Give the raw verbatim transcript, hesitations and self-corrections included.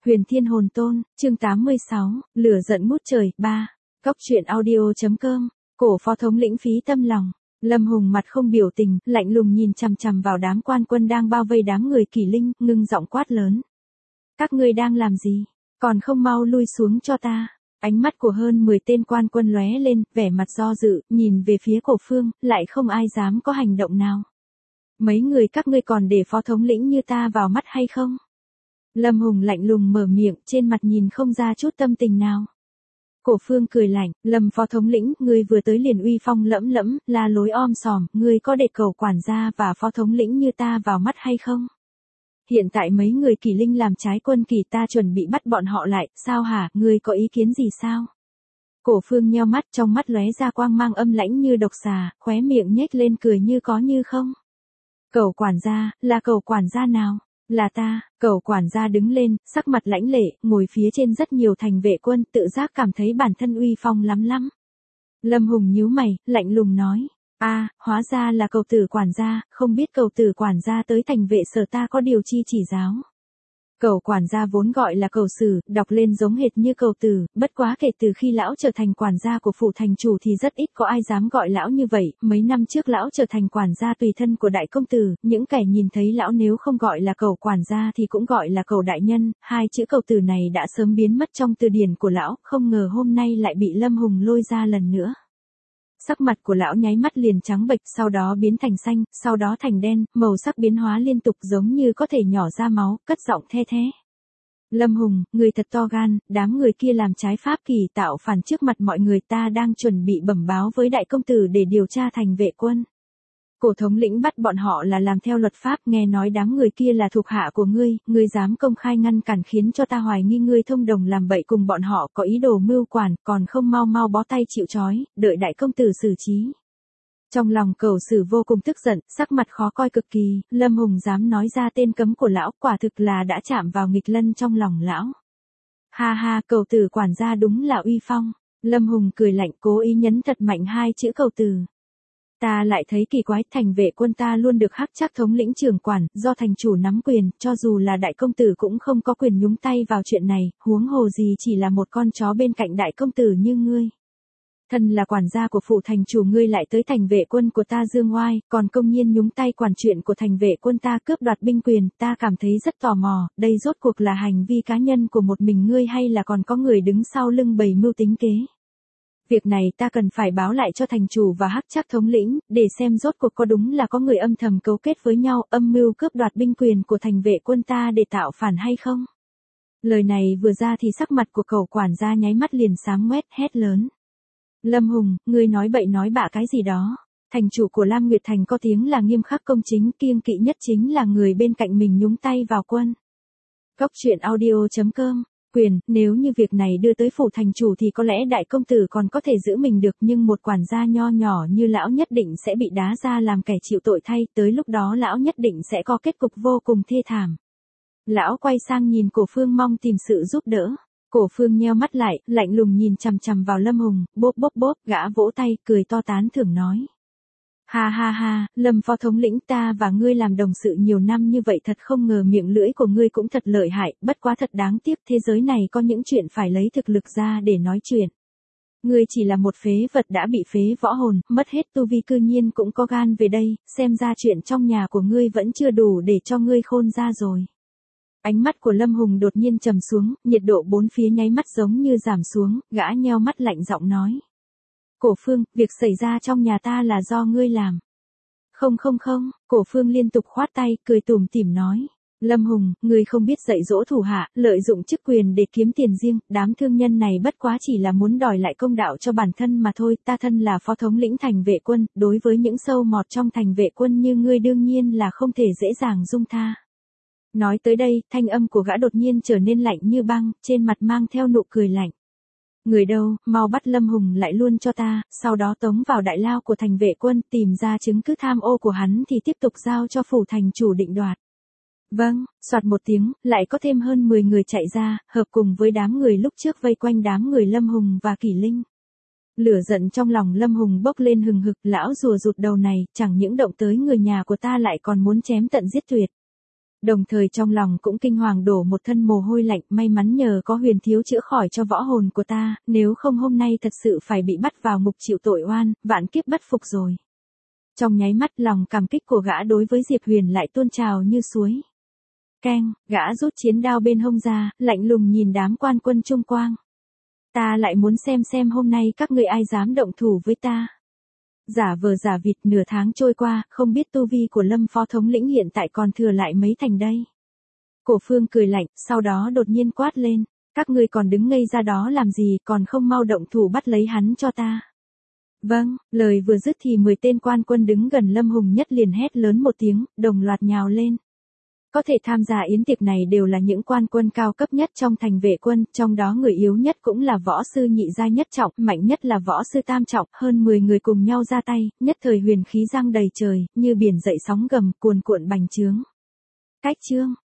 Huyền Thiên Hồn Tôn, chương tám mươi sáu, lửa giận ngút trời, ba. Cóc truyện audio.com, cổ phó thống lĩnh phí tâm lòng. Lâm Hùng mặt không biểu tình, lạnh lùng nhìn chằm chằm vào đám quan quân đang bao vây đám người Kỷ Linh, ngưng giọng quát lớn. Các ngươi đang làm gì? Còn không mau lui xuống cho ta. Ánh mắt của hơn mười tên quan quân lóe lên, vẻ mặt do dự, nhìn về phía Cổ Phương, lại không ai dám có hành động nào. Mấy người các ngươi còn để phó thống lĩnh như ta vào mắt hay không? Lâm Hùng lạnh lùng mở miệng, trên mặt nhìn không ra chút tâm tình nào. Cổ Phương cười lạnh, Lâm phó thống lĩnh, ngươi vừa tới liền uy phong lẫm lẫm, la lối om sòm, ngươi có để cầu quản gia và phó thống lĩnh như ta vào mắt hay không? Hiện tại mấy người Kỷ Linh làm trái quân kỳ, ta chuẩn bị bắt bọn họ lại, sao hả, ngươi có ý kiến gì sao? Cổ Phương nheo mắt, trong mắt lóe ra quang mang âm lãnh như độc xà, khóe miệng nhếch lên cười như có như không. Cầu quản gia, là cầu quản gia nào? Là ta. Cầu quản gia đứng lên, sắc mặt lãnh lệ, ngồi phía trên rất nhiều thành vệ quân, tự giác cảm thấy bản thân uy phong lắm lắm. Lâm Hùng nhíu mày, lạnh lùng nói. A, à, hóa ra là cầu tử quản gia, không biết cầu tử quản gia tới thành vệ sở ta có điều chi chỉ giáo. Cầu quản gia vốn gọi là cầu sử, đọc lên giống hệt như cầu tử, bất quá kể từ khi lão trở thành quản gia của phủ thành chủ thì rất ít có ai dám gọi lão như vậy, mấy năm trước lão trở thành quản gia tùy thân của đại công tử, những kẻ nhìn thấy lão nếu không gọi là cầu quản gia thì cũng gọi là cầu đại nhân, hai chữ cầu tử này đã sớm biến mất trong từ điển của lão, không ngờ hôm nay lại bị Lâm Hùng lôi ra lần nữa. Sắc mặt của lão nháy mắt liền trắng bệch, sau đó biến thành xanh, sau đó thành đen, màu sắc biến hóa liên tục giống như có thể nhỏ ra máu, cất giọng the thé. Lâm Hùng, người thật to gan, đám người kia làm trái pháp kỳ tạo phản trước mặt mọi người, ta đang chuẩn bị bẩm báo với đại công tử để điều tra thành vệ quân. Cổ thống lĩnh bắt bọn họ là làm theo luật pháp, nghe nói đám người kia là thuộc hạ của ngươi, ngươi dám công khai ngăn cản khiến cho ta hoài nghi ngươi thông đồng làm bậy cùng bọn họ, có ý đồ mưu quản, còn không mau mau bó tay chịu trói, đợi đại công tử xử trí. Trong lòng Cầu Sử vô cùng tức giận, sắc mặt khó coi cực kỳ, Lâm Hùng dám nói ra tên cấm của lão, quả thực là đã chạm vào nghịch lân trong lòng lão. Ha ha, cầu tử quản gia đúng là uy phong. Lâm Hùng cười lạnh, cố ý nhấn thật mạnh hai chữ cầu tử. Ta lại thấy kỳ quái, thành vệ quân ta luôn được hắc chắc thống lĩnh trưởng quản, do thành chủ nắm quyền, cho dù là đại công tử cũng không có quyền nhúng tay vào chuyện này, huống hồ gì chỉ là một con chó bên cạnh đại công tử như ngươi. Thân là quản gia của phủ thành chủ, ngươi lại tới thành vệ quân của ta dương oai, còn công nhiên nhúng tay quản chuyện của thành vệ quân ta, cướp đoạt binh quyền, ta cảm thấy rất tò mò, đây rốt cuộc là hành vi cá nhân của một mình ngươi hay là còn có người đứng sau lưng bày mưu tính kế. Việc này ta cần phải báo lại cho thành chủ và hắc chắc thống lĩnh, để xem rốt cuộc có đúng là có người âm thầm cấu kết với nhau, âm mưu cướp đoạt binh quyền của thành vệ quân ta để tạo phản hay không. Lời này vừa ra thì sắc mặt của Cầu quản gia nháy mắt liền xám ngoét, hét lớn. Lâm Hùng, ngươi nói bậy nói bạ cái gì đó. Thành chủ của Lam Nguyệt Thành có tiếng là nghiêm khắc công chính, kiêng kỵ nhất chính là người bên cạnh mình nhúng tay vào quân. Cóc truyện audio.com. Quyền, nếu như việc này đưa tới phủ thành chủ thì có lẽ đại công tử còn có thể giữ mình được, nhưng một quản gia nho nhỏ như lão nhất định sẽ bị đá ra làm kẻ chịu tội thay, tới lúc đó lão nhất định sẽ có kết cục vô cùng thê thảm. Lão quay sang nhìn Cổ Phương mong tìm sự giúp đỡ. Cổ Phương nheo mắt lại, lạnh lùng nhìn chằm chằm vào Lâm Hùng, bốp bốp bốp, gã vỗ tay, cười to tán thưởng nói. Ha ha ha, Lâm phó thống lĩnh, ta và ngươi làm đồng sự nhiều năm như vậy, thật không ngờ miệng lưỡi của ngươi cũng thật lợi hại, bất quá thật đáng tiếc, thế giới này có những chuyện phải lấy thực lực ra để nói chuyện. Ngươi chỉ là một phế vật đã bị phế võ hồn, mất hết tu vi, cư nhiên cũng có gan về đây, xem ra chuyện trong nhà của ngươi vẫn chưa đủ để cho ngươi khôn ra rồi. Ánh mắt của Lâm Hùng đột nhiên trầm xuống, nhiệt độ bốn phía nháy mắt giống như giảm xuống, gã nheo mắt lạnh giọng nói. Cổ Phương, việc xảy ra trong nhà ta là do ngươi làm. Không không không, Cổ Phương liên tục khoát tay, cười tủm tỉm nói. Lâm Hùng, ngươi không biết dạy dỗ thủ hạ, lợi dụng chức quyền để kiếm tiền riêng, đám thương nhân này bất quá chỉ là muốn đòi lại công đạo cho bản thân mà thôi, ta thân là phó thống lĩnh thành vệ quân, đối với những sâu mọt trong thành vệ quân như ngươi đương nhiên là không thể dễ dàng dung tha. Nói tới đây, thanh âm của gã đột nhiên trở nên lạnh như băng, trên mặt mang theo nụ cười lạnh. Người đâu, mau bắt Lâm Hùng lại luôn cho ta, sau đó tống vào đại lao của thành vệ quân, tìm ra chứng cứ tham ô của hắn thì tiếp tục giao cho phủ thành chủ định đoạt. Vâng, soạt một tiếng, lại có thêm hơn mười người chạy ra, hợp cùng với đám người lúc trước vây quanh đám người Lâm Hùng và Kỷ Linh. Lửa giận trong lòng Lâm Hùng bốc lên hừng hực, lão rùa rụt đầu này, chẳng những động tới người nhà của ta lại còn muốn chém tận giết tuyệt. Đồng thời trong lòng cũng kinh hoàng đổ một thân mồ hôi lạnh, may mắn nhờ có Huyền thiếu chữa khỏi cho võ hồn của ta, nếu không hôm nay thật sự phải bị bắt vào ngục chịu tội oan, vạn kiếp bất phục rồi. Trong nháy mắt lòng cảm kích của gã đối với Diệp Huyền lại tuôn trào như suối. Keng, gã rút chiến đao bên hông ra, lạnh lùng nhìn đám quan quân chung quanh. Ta lại muốn xem xem hôm nay các ngươi ai dám động thủ với ta. Giả vờ giả vịt, nửa tháng trôi qua, không biết tu vi của Lâm phó thống lĩnh hiện tại còn thừa lại mấy thành đây. Cổ Phương cười lạnh, sau đó đột nhiên quát lên, các ngươi còn đứng ngây ra đó làm gì, còn không mau động thủ bắt lấy hắn cho ta. Vâng, lời vừa dứt thì mười tên quan quân đứng gần Lâm Hùng Nhất liền hét lớn một tiếng, đồng loạt nhào lên. Có thể tham gia yến tiệc này đều là những quan quân cao cấp nhất trong thành vệ quân, trong đó người yếu nhất cũng là võ sư nhị giai nhất trọng, mạnh nhất là võ sư tam trọng, hơn mười người cùng nhau ra tay, nhất thời huyền khí giăng đầy trời, như biển dậy sóng gầm, cuồn cuộn bành trướng. Cách chương